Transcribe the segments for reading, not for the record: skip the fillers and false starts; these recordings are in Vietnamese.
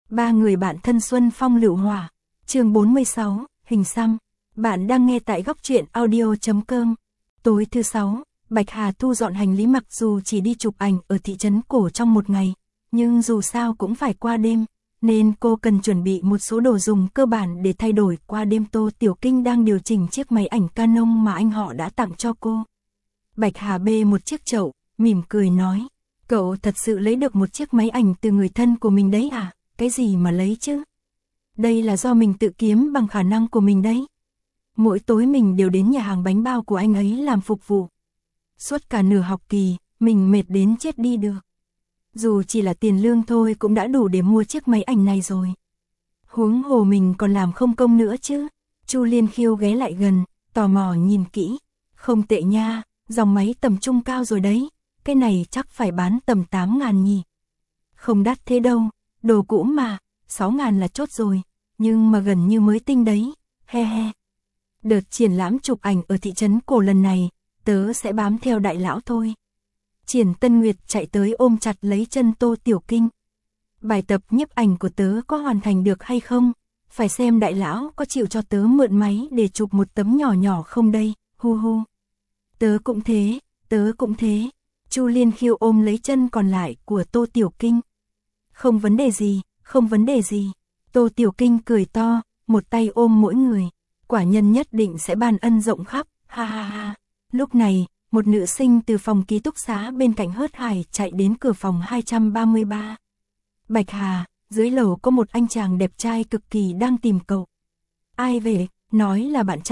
Ba người bạn thân xuân phong lựu hỏa. Chương 46, hình xăm. Bạn đang nghe tại góc truyện audio.com. Tối thứ 6, Bạch Hà thu dọn hành lý, mặc dù chỉ đi chụp ảnh ở thị trấn cổ trong một ngày, nhưng dù sao cũng phải qua đêm, nên cô cần chuẩn bị một số đồ dùng cơ bản để thay đổi qua đêm. Tô Tiểu Kinh đang điều chỉnh chiếc máy ảnh Canon mà anh họ đã tặng cho cô. Bạch Hà bê một chiếc chậu, mỉm cười nói, cậu thật sự lấy được một chiếc máy ảnh từ người thân của mình đấy à? Cái gì mà lấy chứ? Đây là do mình tự kiếm bằng khả năng của mình đấy. Mỗi tối mình đều đến nhà hàng bánh bao của anh ấy làm phục vụ. Suốt cả nửa học kỳ, mình mệt đến chết đi được. Dù chỉ là tiền lương thôi cũng đã đủ để mua chiếc máy ảnh này rồi. Huống hồ mình còn làm không công nữa chứ. Chu Liên Khiêu ghé lại gần, tò mò nhìn kỹ. Không tệ nha, dòng máy tầm trung cao rồi đấy. Cái này chắc phải bán tầm 8.000 nhỉ. Không đắt thế đâu, đồ cũ mà, 6.000 là chốt rồi. Nhưng mà gần như mới tinh đấy, he he. Đợt triển lãm chụp ảnh ở thị trấn cổ lần này, tớ sẽ bám theo đại lão thôi. Triển Tân Nguyệt chạy tới ôm chặt lấy chân Tô Tiểu Kinh. Bài tập nhiếp ảnh của tớ có hoàn thành được hay không? Phải xem đại lão có chịu cho tớ mượn máy để chụp một tấm nhỏ nhỏ không đây, hu hu. Tớ cũng thế, tớ cũng thế. Chu Liên Khiêu ôm lấy chân còn lại của Tô Tiểu Kinh. Không vấn đề gì, không vấn đề gì. Tô Tiểu Kinh cười to, một tay ôm mỗi người. Quả nhân nhất định sẽ ban ân rộng khắp, ha ha ha. Lúc này, một nữ sinh từ phòng ký túc xá bên cạnh hớt hải chạy đến cửa phòng 233. Bạch Hà, dưới lầu có một anh chàng đẹp trai cực kỳ đang tìm cậu. Ai về, nói là bạn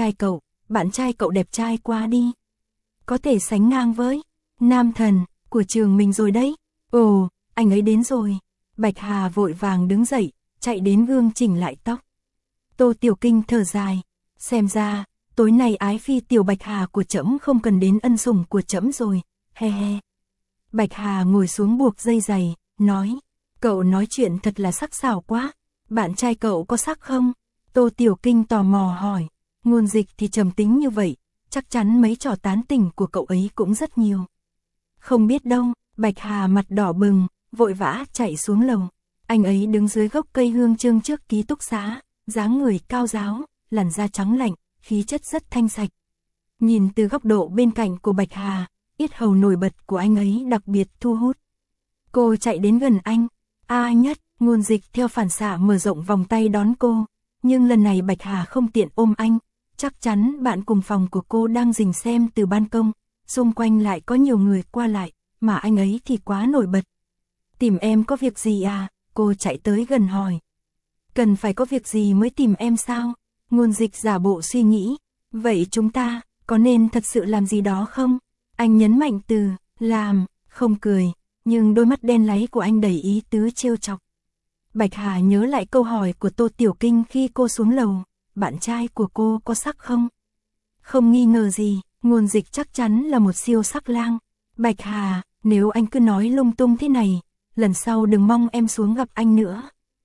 trai cậu đẹp trai quá đi. Có thể sánh ngang với nam thần của trường mình rồi đấy. Ồ, anh ấy đến rồi. Bạch Hà vội vàng đứng dậy, chạy đến gương chỉnh lại tóc. Tô Tiểu Kinh thở dài, xem ra, tối nay ái phi tiểu Bạch Hà của trẫm không cần đến ân sủng của trẫm rồi, he he. Bạch Hà ngồi xuống buộc dây giày, nói, cậu nói chuyện thật là sắc sảo quá, bạn trai cậu có sắc không? Tô Tiểu Kinh tò mò hỏi, Ngôn Dịch thì trầm tính như vậy, chắc chắn mấy trò tán tỉnh của cậu ấy cũng rất nhiều. Không biết đâu, Bạch Hà mặt đỏ bừng, vội vã chạy xuống lầu. Anh ấy đứng dưới gốc cây hương chương trước ký túc xá, dáng người cao ráo, làn da trắng lạnh, khí chất rất thanh sạch. Nhìn từ góc độ bên cạnh của Bạch Hà, yết hầu nổi bật của anh ấy đặc biệt thu hút. Cô chạy đến gần anh, Nhất, Ngôn Dịch theo phản xạ mở rộng vòng tay đón cô, nhưng lần này Bạch Hà không tiện ôm anh, chắc chắn bạn cùng phòng của cô đang rình xem từ ban công, xung quanh lại có nhiều người qua lại, mà anh ấy thì quá nổi bật. Tìm em có việc gì à? Cô chạy tới gần hỏi. Cần phải có việc gì mới tìm em sao? Ngôn Dịch giả bộ suy nghĩ. Vậy chúng ta, có nên thật sự làm gì đó không? Anh nhấn mạnh từ, làm, không cười, nhưng đôi mắt đen láy của anh đầy ý tứ trêu chọc. Bạch Hà nhớ lại câu hỏi của Tô Tiểu Kinh khi cô xuống lầu. Bạn trai của cô có sắc không? Không nghi ngờ gì, Ngôn Dịch chắc chắn là một siêu sắc lang. Bạch Hà, nếu anh cứ nói lung tung thế này, lần sau đừng mong em xuống gặp anh nữa.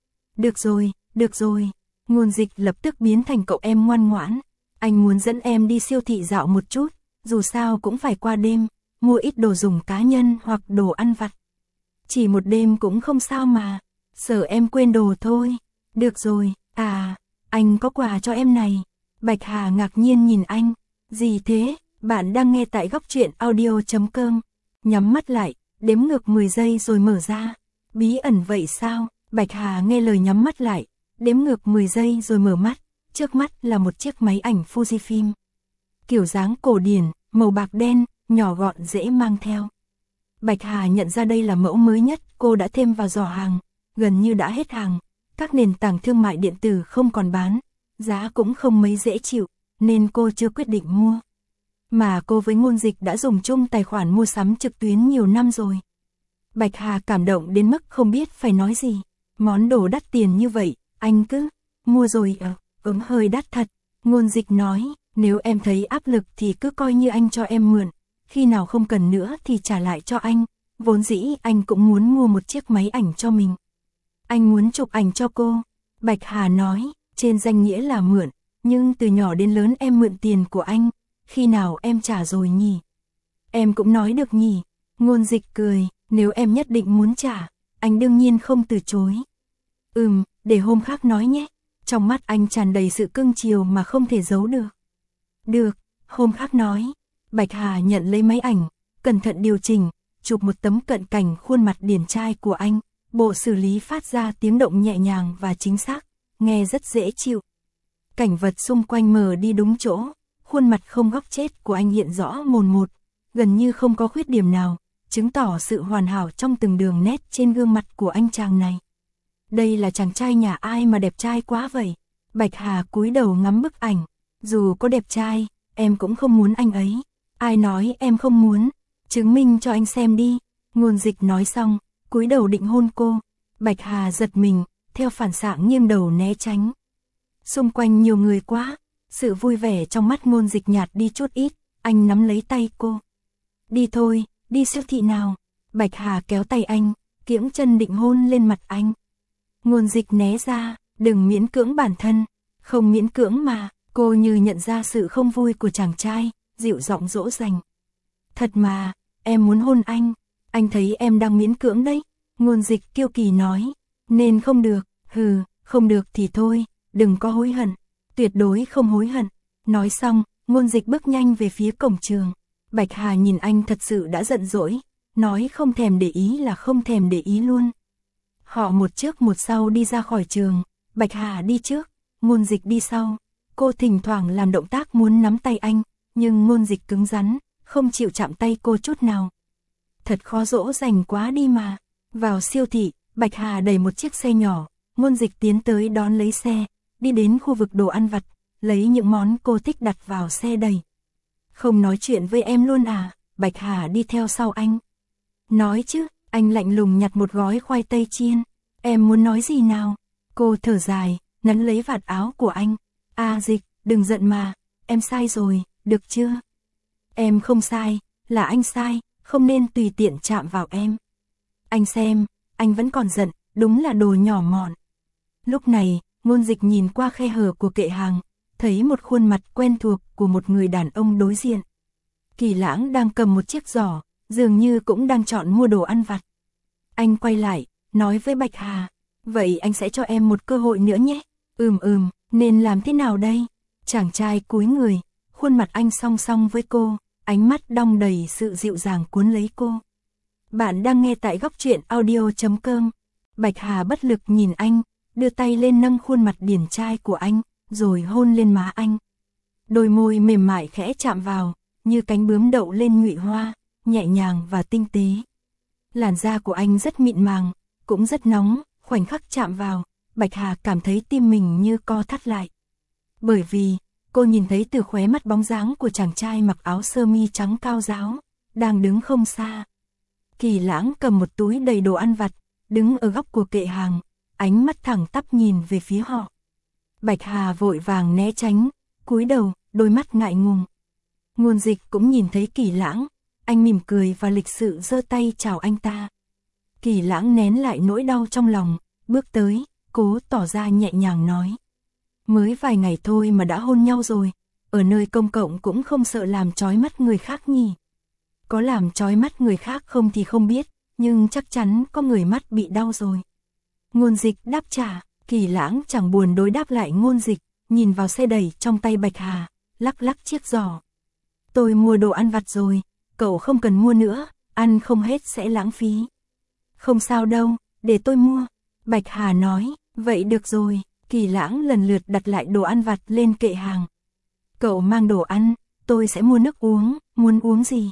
Được rồi. Ngôn Dịch lập tức biến thành cậu em ngoan ngoãn. Anh muốn dẫn em đi siêu thị dạo một chút, dù sao cũng phải qua đêm, mua ít đồ dùng cá nhân hoặc đồ ăn vặt. Chỉ một đêm cũng không sao mà, sợ em quên đồ thôi. Được rồi, anh có quà cho em này. Bạch Hà ngạc nhiên nhìn anh. Gì thế? Bạn đang nghe tại góc truyện audio.com. Nhắm mắt lại, đếm ngược 10 giây rồi mở ra. Bí ẩn vậy sao? Bạch Hà nghe lời nhắm mắt lại, đếm ngược 10 giây rồi mở mắt. Trước mắt là một chiếc máy ảnh Fujifilm. Kiểu dáng cổ điển, màu bạc đen, nhỏ gọn dễ mang theo. Bạch Hà nhận ra đây là mẫu mới nhất, cô đã thêm vào giỏ hàng, gần như đã hết hàng. Các nền tảng thương mại điện tử không còn bán, giá cũng không mấy dễ chịu, nên cô chưa quyết định mua. Mà cô với Ngôn Dịch đã dùng chung tài khoản mua sắm trực tuyến nhiều năm rồi. Bạch Hà cảm động đến mức không biết phải nói gì. Món đồ đắt tiền như vậy, anh cứ mua rồi hơi đắt thật. Ngôn Dịch nói, nếu em thấy áp lực thì cứ coi như anh cho em mượn, khi nào không cần nữa thì trả lại cho anh. Vốn dĩ anh cũng muốn mua một chiếc máy ảnh cho mình. Anh muốn chụp ảnh cho cô. Bạch Hà nói, trên danh nghĩa là mượn, nhưng từ nhỏ đến lớn em mượn tiền của anh, khi nào em trả rồi nhỉ? Em cũng nói được nhỉ? Ngôn Dịch cười, nếu em nhất định muốn trả, anh đương nhiên không từ chối. Để hôm khác nói nhé. Trong mắt anh tràn đầy sự cưng chiều mà không thể giấu được. Được, hôm khác nói. Bạch Hà nhận lấy máy ảnh, cẩn thận điều chỉnh, chụp một tấm cận cảnh khuôn mặt điển trai của anh. Bộ xử lý phát ra tiếng động nhẹ nhàng và chính xác, nghe rất dễ chịu. Cảnh vật xung quanh mở đi đúng chỗ, khuôn mặt không góc chết của anh hiện rõ mồn một, gần như không có khuyết điểm nào, chứng tỏ sự hoàn hảo trong từng đường nét trên gương mặt của anh chàng này. Đây là chàng trai nhà ai mà đẹp trai quá vậy? Bạch Hà cúi đầu ngắm bức ảnh, dù có đẹp trai, em cũng không muốn anh ấy. Ai nói em không muốn, chứng minh cho anh xem đi. Ngôn Dịch nói xong, cúi đầu định hôn cô. Bạch Hà giật mình, theo phản xạ nghiêng đầu né tránh. Xung quanh nhiều người quá, sự vui vẻ trong mắt Ngôn Dịch nhạt đi chút ít, anh nắm lấy tay cô. Đi thôi, đi siêu thị nào. Bạch Hà kéo tay anh, kiễng chân định hôn lên mặt anh. Ngôn Dịch né ra, đừng miễn cưỡng bản thân. Không miễn cưỡng mà, cô như nhận ra sự không vui của chàng trai, dịu giọng dỗ dành. Thật mà, em muốn hôn anh thấy em đang miễn cưỡng đấy. Ngôn Dịch kiêu kỳ nói, nên không được, không được thì thôi, đừng có hối hận, tuyệt đối không hối hận. Nói xong, Ngôn Dịch bước nhanh về phía cổng trường. Bạch Hà nhìn anh thật sự đã giận dỗi, nói không thèm để ý là không thèm để ý luôn. Họ một trước một sau đi ra khỏi trường, Bạch Hà đi trước, Ngôn Dịch đi sau. Cô thỉnh thoảng làm động tác muốn nắm tay anh, nhưng Ngôn Dịch cứng rắn, không chịu chạm tay cô chút nào. Thật khó dỗ dành quá đi mà. Vào siêu thị, Bạch Hà đẩy một chiếc xe nhỏ, Ngôn Dịch tiến tới đón lấy xe, đi đến khu vực đồ ăn vặt, lấy những món cô thích đặt vào xe đầy. Không nói chuyện với em luôn à? Bạch Hà đi theo sau anh. Nói chứ, anh lạnh lùng nhặt một gói khoai tây chiên. Em muốn nói gì nào? Cô thở dài, nắn lấy vạt áo của anh. Dịch, đừng giận mà, em sai rồi, được chưa? Em không sai, là anh sai, không nên tùy tiện chạm vào em. Anh xem, anh vẫn còn giận, đúng là đồ nhỏ mọn. Lúc này, Ngôn Dịch nhìn qua khe hở của kệ hàng, thấy một khuôn mặt quen thuộc của một người đàn ông đối diện. Kỳ Lãng đang cầm một chiếc giỏ, dường như cũng đang chọn mua đồ ăn vặt. Anh quay lại, nói với Bạch Hà, vậy anh sẽ cho em một cơ hội nữa nhé. Nên làm thế nào đây? Chàng trai cúi người, khuôn mặt anh song song với cô, ánh mắt đong đầy sự dịu dàng cuốn lấy cô. Bạn đang nghe tại Góc Truyện Audio.com. Bạch Hà bất lực nhìn anh, đưa tay lên nâng khuôn mặt điển trai của anh, rồi hôn lên má anh. Đôi môi mềm mại khẽ chạm vào, như cánh bướm đậu lên nhụy hoa, nhẹ nhàng và tinh tế. Làn da của anh rất mịn màng, cũng rất nóng, khoảnh khắc chạm vào, Bạch Hà cảm thấy tim mình như co thắt lại. Bởi vì, cô nhìn thấy từ khóe mắt bóng dáng của chàng trai mặc áo sơ mi trắng cao ráo, đang đứng không xa. Kỳ Lãng cầm một túi đầy đồ ăn vặt, đứng ở góc của kệ hàng, ánh mắt thẳng tắp nhìn về phía họ. Bạch Hà vội vàng né tránh, cúi đầu, đôi mắt ngại ngùng. Ngôn Dịch cũng nhìn thấy Kỳ Lãng, anh mỉm cười và lịch sự giơ tay chào anh ta. Kỳ Lãng nén lại nỗi đau trong lòng, bước tới, cố tỏ ra nhẹ nhàng nói. Mới vài ngày thôi mà đã hôn nhau rồi, ở nơi công cộng cũng không sợ làm chói mắt người khác nhỉ? Có làm chói mắt người khác không thì không biết, nhưng chắc chắn có người mắt bị đau rồi. Ngôn Dịch đáp trả, Kỳ Lãng chẳng buồn đối đáp lại Ngôn Dịch, nhìn vào xe đẩy trong tay Bạch Hà, lắc lắc chiếc giỏ. Tôi mua đồ ăn vặt rồi, cậu không cần mua nữa, ăn không hết sẽ lãng phí. Không sao đâu, để tôi mua. Bạch Hà nói, vậy được rồi. Kỳ Lãng lần lượt đặt lại đồ ăn vặt lên kệ hàng. Cậu mang đồ ăn, tôi sẽ mua nước uống, muốn uống gì?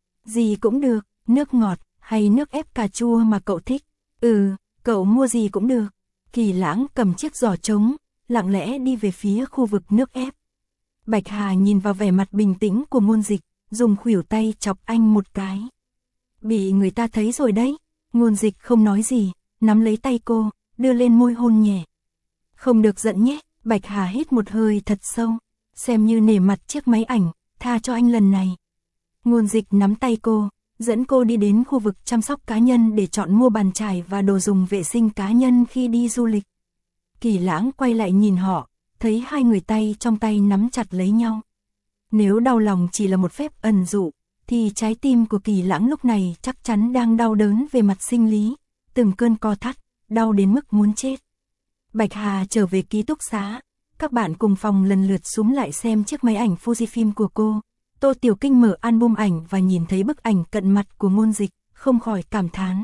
Gì cũng được, nước ngọt, hay nước ép cà chua mà cậu thích. Cậu mua gì cũng được. Kỳ Lãng cầm chiếc giỏ trống, lặng lẽ đi về phía khu vực nước ép. Bạch Hà nhìn vào vẻ mặt bình tĩnh của Ngôn Dịch, dùng khuỷu tay chọc anh một cái. Bị người ta thấy rồi đấy. Ngôn Dịch không nói gì, nắm lấy tay cô, đưa lên môi hôn nhẹ. Không được giận nhé. Bạch Hà hít một hơi thật sâu, xem như nể mặt chiếc máy ảnh, tha cho anh lần này. Ngôn Dịch nắm tay cô, dẫn cô đi đến khu vực chăm sóc cá nhân để chọn mua bàn chải và đồ dùng vệ sinh cá nhân khi đi du lịch. Kỳ Lãng quay lại nhìn họ, thấy hai người tay trong tay nắm chặt lấy nhau. Nếu đau lòng chỉ là một phép ẩn dụ, thì trái tim của Kỳ Lãng lúc này chắc chắn đang đau đớn về mặt sinh lý, từng cơn co thắt, đau đến mức muốn chết. Bạch Hà trở về ký túc xá, các bạn cùng phòng lần lượt súm lại xem chiếc máy ảnh Fujifilm của cô. Tô Tiểu Kinh mở album ảnh và nhìn thấy bức ảnh cận mặt của Ngôn Dịch, không khỏi cảm thán.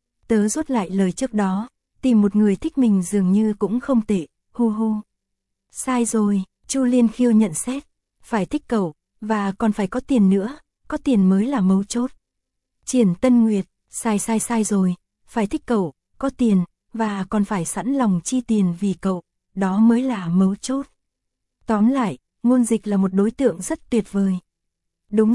Tớ rút lại lời trước đó, tìm một người thích mình dường như cũng không tệ, hu hu. Sai rồi, Chu Liên Khiêu nhận xét, phải thích cậu, và còn phải có tiền nữa, có tiền mới là mấu chốt. Triển Tân Nguyệt, sai rồi, phải thích cậu, có tiền, và còn phải sẵn lòng chi tiền vì cậu, đó mới là mấu chốt. Tóm lại, Ngôn Dịch là một đối tượng rất tuyệt vời. Đúng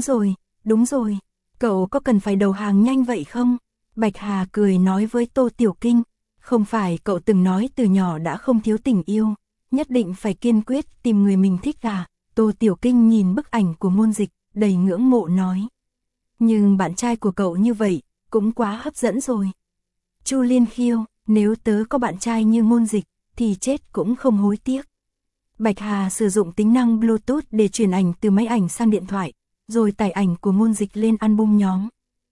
rồi, cậu có cần phải đầu hàng nhanh vậy không? Bạch Hà cười nói với Tô Tiểu Kinh, không phải cậu từng nói từ nhỏ đã không thiếu tình yêu, nhất định phải kiên quyết tìm người mình thích à? Tô Tiểu Kinh nhìn bức ảnh của Ngôn Dịch, đầy ngưỡng mộ nói. Nhưng bạn trai của cậu như vậy, cũng quá hấp dẫn rồi. Chu Liên Khiêu, nếu tớ có bạn trai như Ngôn Dịch, thì chết cũng không hối tiếc. Bạch Hà sử dụng tính năng Bluetooth để truyền ảnh từ máy ảnh sang điện thoại, rồi tải ảnh của Ngôn Dịch lên album nhóm.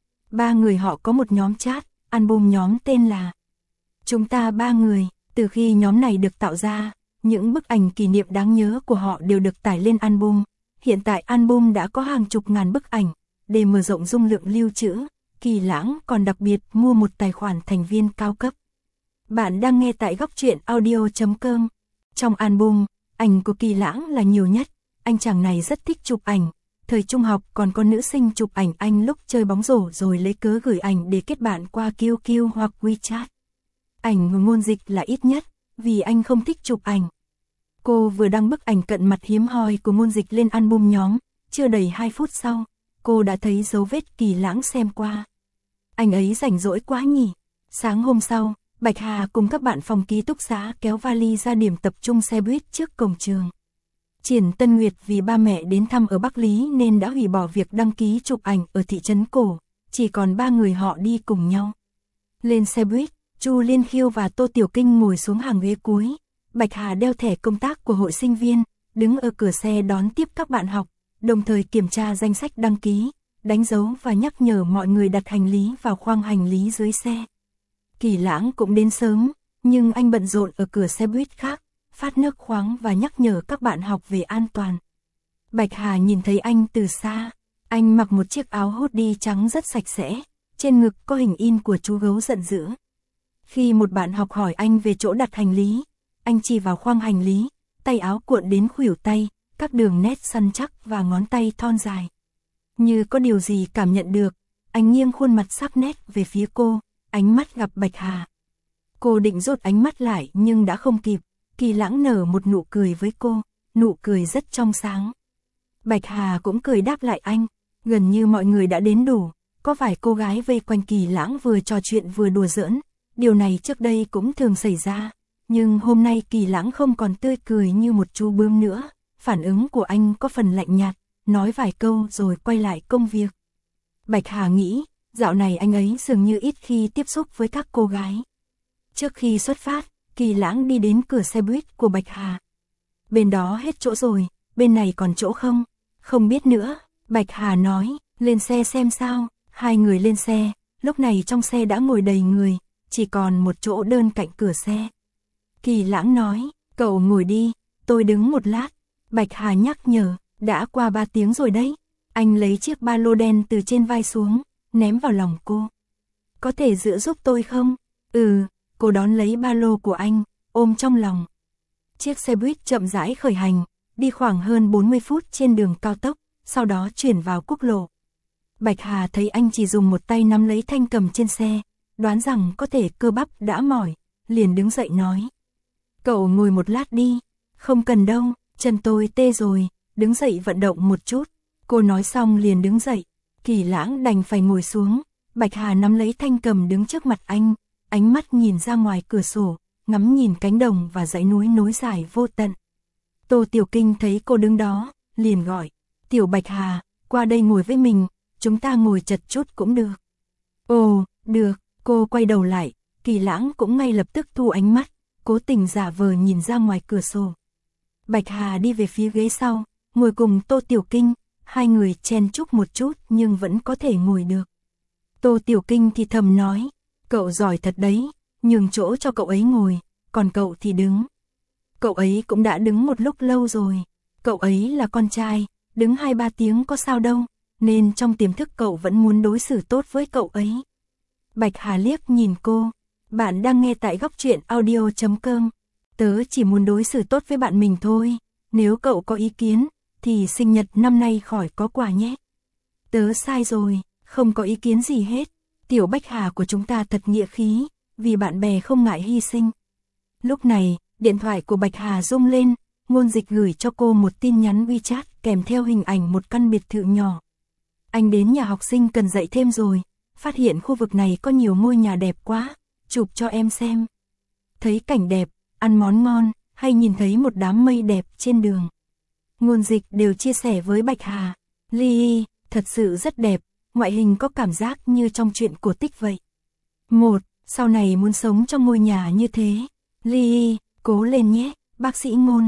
Ba người họ có một nhóm chat, album nhóm tên là Chúng ta ba người. Từ khi nhóm này được tạo ra, những bức ảnh kỷ niệm đáng nhớ của họ đều được tải lên album. Hiện tại album đã có hàng chục ngàn bức ảnh. Để mở rộng dung lượng lưu trữ, Kỳ Lãng còn đặc biệt mua một tài khoản thành viên cao cấp. Bạn đang nghe tại góc truyện audio.com. Trong album, ảnh của Kỳ Lãng là nhiều nhất. Anh chàng này rất thích chụp ảnh. Thời trung học còn có nữ sinh chụp ảnh anh lúc chơi bóng rổ rồi lấy cớ gửi ảnh để kết bạn qua QQ hoặc WeChat. Ảnh của Ngôn Dịch là ít nhất, vì anh không thích chụp ảnh. Cô vừa đăng bức ảnh cận mặt hiếm hoi của Ngôn Dịch lên album nhóm, chưa đầy 2 phút sau, cô đã thấy dấu vết Kỳ Lãng xem qua. Anh ấy rảnh rỗi quá nhỉ. Sáng hôm sau, Bạch Hà cùng các bạn phòng ký túc xá kéo vali ra điểm tập trung xe buýt trước cổng trường. Triển Tân Nguyệt vì ba mẹ đến thăm ở Bắc Lý nên đã hủy bỏ việc đăng ký chụp ảnh ở thị trấn cổ, chỉ còn ba người họ đi cùng nhau. Lên xe buýt, Chu Liên Khiêu và Tô Tiểu Kinh ngồi xuống hàng ghế cuối. Bạch Hà đeo thẻ công tác của hội sinh viên, đứng ở cửa xe đón tiếp các bạn học, đồng thời kiểm tra danh sách đăng ký, đánh dấu và nhắc nhở mọi người đặt hành lý vào khoang hành lý dưới xe. Kỳ Lãng cũng đến sớm, nhưng anh bận rộn ở cửa xe buýt khác, phát nước khoáng và nhắc nhở các bạn học về an toàn. Bạch Hà nhìn thấy anh từ xa, anh mặc một chiếc áo hoodie trắng rất sạch sẽ, trên ngực có hình in của chú gấu giận dữ. Khi một bạn học hỏi anh về chỗ đặt hành lý, anh chỉ vào khoang hành lý, tay áo cuộn đến khuỷu tay, các đường nét săn chắc và ngón tay thon dài. Như có điều gì cảm nhận được, anh nghiêng khuôn mặt sắc nét về phía cô, ánh mắt gặp Bạch Hà. Cô định rút ánh mắt lại nhưng đã không kịp, Kỳ Lãng nở một nụ cười với cô, nụ cười rất trong sáng. Bạch Hà cũng cười đáp lại anh, gần như mọi người đã đến đủ, có vài cô gái vây quanh Kỳ Lãng vừa trò chuyện vừa đùa giỡn, điều này trước đây cũng thường xảy ra, nhưng hôm nay Kỳ Lãng không còn tươi cười như một chú bướm nữa, phản ứng của anh có phần lạnh nhạt, nói vài câu rồi quay lại công việc. Bạch Hà nghĩ, dạo này anh ấy dường như ít khi tiếp xúc với các cô gái. Trước khi xuất phát, Kỳ Lãng đi đến cửa xe buýt của Bạch Hà. Bên đó hết chỗ rồi, bên này còn chỗ không? Không biết nữa, Bạch Hà nói, lên xe xem sao. Hai người lên xe, lúc này trong xe đã ngồi đầy người, chỉ còn một chỗ đơn cạnh cửa xe. Kỳ Lãng nói, cậu ngồi đi, tôi đứng một lát. Bạch Hà nhắc nhở, đã qua 3 tiếng rồi đấy. Anh lấy chiếc ba lô đen từ trên vai xuống, ném vào lòng cô. Có thể giữ giúp tôi không? Ừ, cô đón lấy ba lô của anh, ôm trong lòng. Chiếc xe buýt chậm rãi khởi hành, đi khoảng hơn 40 phút trên đường cao tốc, sau đó chuyển vào quốc lộ. Bạch Hà thấy anh chỉ dùng một tay nắm lấy thanh cầm trên xe, đoán rằng có thể cơ bắp đã mỏi, liền đứng dậy nói. Cậu ngồi một lát đi, không cần đâu, chân tôi tê rồi, đứng dậy vận động một chút. Cô nói xong liền đứng dậy, Kỳ Lãng đành phải ngồi xuống, Bạch Hà nắm lấy thanh cầm đứng trước mặt anh, ánh mắt nhìn ra ngoài cửa sổ, ngắm nhìn cánh đồng và dãy núi nối dài vô tận. Tô Tiểu Kinh thấy cô đứng đó, liền gọi, Tiểu Bạch Hà, qua đây ngồi với mình, chúng ta ngồi chật chút cũng được. Ồ, được, cô quay đầu lại, Kỳ Lãng cũng ngay lập tức thu ánh mắt, cố tình giả vờ nhìn ra ngoài cửa sổ. Bạch Hà đi về phía ghế sau, ngồi cùng Tô Tiểu Kinh, hai người chen chúc một chút nhưng vẫn có thể ngồi được. Tô Tiểu Kinh thì thầm nói, cậu giỏi thật đấy, nhường chỗ cho cậu ấy ngồi, còn cậu thì đứng. Cậu ấy cũng đã đứng một lúc lâu rồi. Cậu ấy là con trai, đứng 2-3 tiếng có sao đâu, nên trong tiềm thức cậu vẫn muốn đối xử tốt với cậu ấy. Bạch Hà liếc nhìn cô. Bạn đang nghe tại góc truyện audio.com. Tớ chỉ muốn đối xử tốt với bạn mình thôi. Nếu cậu có ý kiến, thì sinh nhật năm nay khỏi có quà nhé. Tớ sai rồi, không có ý kiến gì hết. Tiểu Bạch Hà của chúng ta thật nghĩa khí, vì bạn bè không ngại hy sinh. Lúc này, điện thoại của Bạch Hà rung lên, Ngôn Dịch gửi cho cô một tin nhắn WeChat kèm theo hình ảnh một căn biệt thự nhỏ. Anh đến nhà học sinh cần dạy thêm rồi, phát hiện khu vực này có nhiều ngôi nhà đẹp quá, chụp cho em xem. Thấy cảnh đẹp, ăn món ngon, hay nhìn thấy một đám mây đẹp trên đường. Ngôn Dịch đều chia sẻ với Bạch Hà. Ly, thật sự rất đẹp, ngoại hình có cảm giác như trong truyện cổ tích vậy. Sau này muốn sống trong ngôi nhà như thế. Ly, cố lên nhé, bác sĩ Ngôn.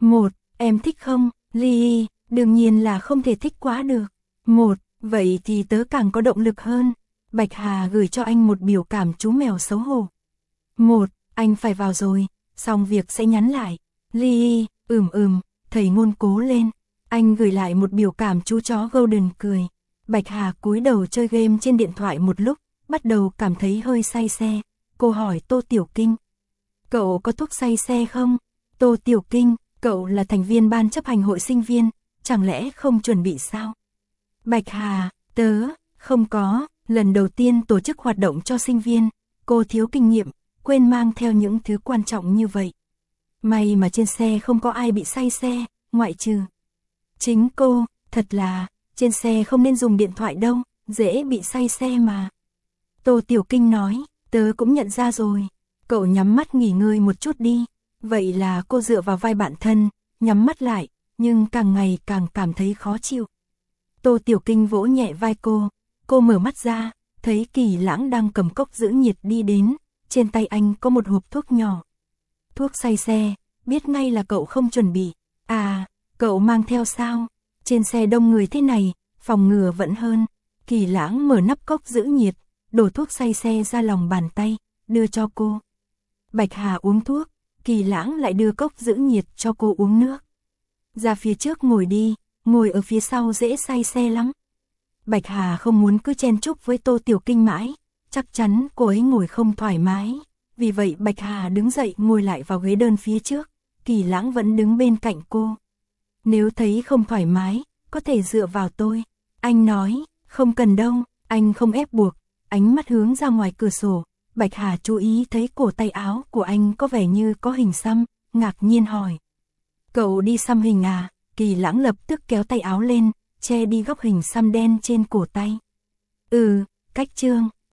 Em thích không? Ly, đương nhiên là không thể thích quá được. Vậy thì tớ càng có động lực hơn. Bạch Hà gửi cho anh một biểu cảm chú mèo xấu hổ. Anh phải vào rồi, xong việc sẽ nhắn lại. Ly, thầy Ngôn cố lên. Anh gửi lại một biểu cảm chú chó Golden cười. Bạch Hà cúi đầu chơi game trên điện thoại một lúc, bắt đầu cảm thấy hơi say xe. Cô hỏi Tô Tiểu Kinh. Cậu có thuốc say xe không? Tô Tiểu Kinh, cậu là thành viên ban chấp hành hội sinh viên, chẳng lẽ không chuẩn bị sao? Bạch Hà, tớ, không có, lần đầu tiên tổ chức hoạt động cho sinh viên, cô thiếu kinh nghiệm, quên mang theo những thứ quan trọng như vậy. May mà trên xe không có ai bị say xe, ngoại trừ chính cô, thật là, trên xe không nên dùng điện thoại đâu, dễ bị say xe mà. Tô Tiểu Kinh nói, tớ cũng nhận ra rồi, cậu nhắm mắt nghỉ ngơi một chút đi. Vậy là cô dựa vào vai bạn thân, nhắm mắt lại, nhưng càng ngày càng cảm thấy khó chịu. Tô Tiểu Kinh vỗ nhẹ vai cô mở mắt ra, thấy Kỳ Lãng đang cầm cốc giữ nhiệt đi đến, trên tay anh có một hộp thuốc nhỏ. Thuốc say xe, biết ngay là cậu không chuẩn bị. À, cậu mang theo sao? Trên xe đông người thế này, phòng ngừa vẫn hơn. Kỳ Lãng mở nắp cốc giữ nhiệt, đổ thuốc say xe ra lòng bàn tay, đưa cho cô. Bạch Hà uống thuốc, Kỳ Lãng lại đưa cốc giữ nhiệt cho cô uống nước. Ra phía trước ngồi đi, ngồi ở phía sau dễ say xe lắm. Bạch Hà không muốn cứ chen chúc với Tô Tiểu Kinh mãi, chắc chắn cô ấy ngồi không thoải mái. Vì vậy Bạch Hà đứng dậy ngồi lại vào ghế đơn phía trước, Kỳ Lãng vẫn đứng bên cạnh cô. Nếu thấy không thoải mái, có thể dựa vào tôi. Anh nói, không cần đâu, anh không ép buộc, ánh mắt hướng ra ngoài cửa sổ. Bạch Hà chú ý thấy cổ tay áo của anh có vẻ như có hình xăm, ngạc nhiên hỏi. Cậu đi xăm hình à? Kỳ Lãng lập tức kéo tay áo lên, che đi góc hình xăm đen trên cổ tay. Cách trương,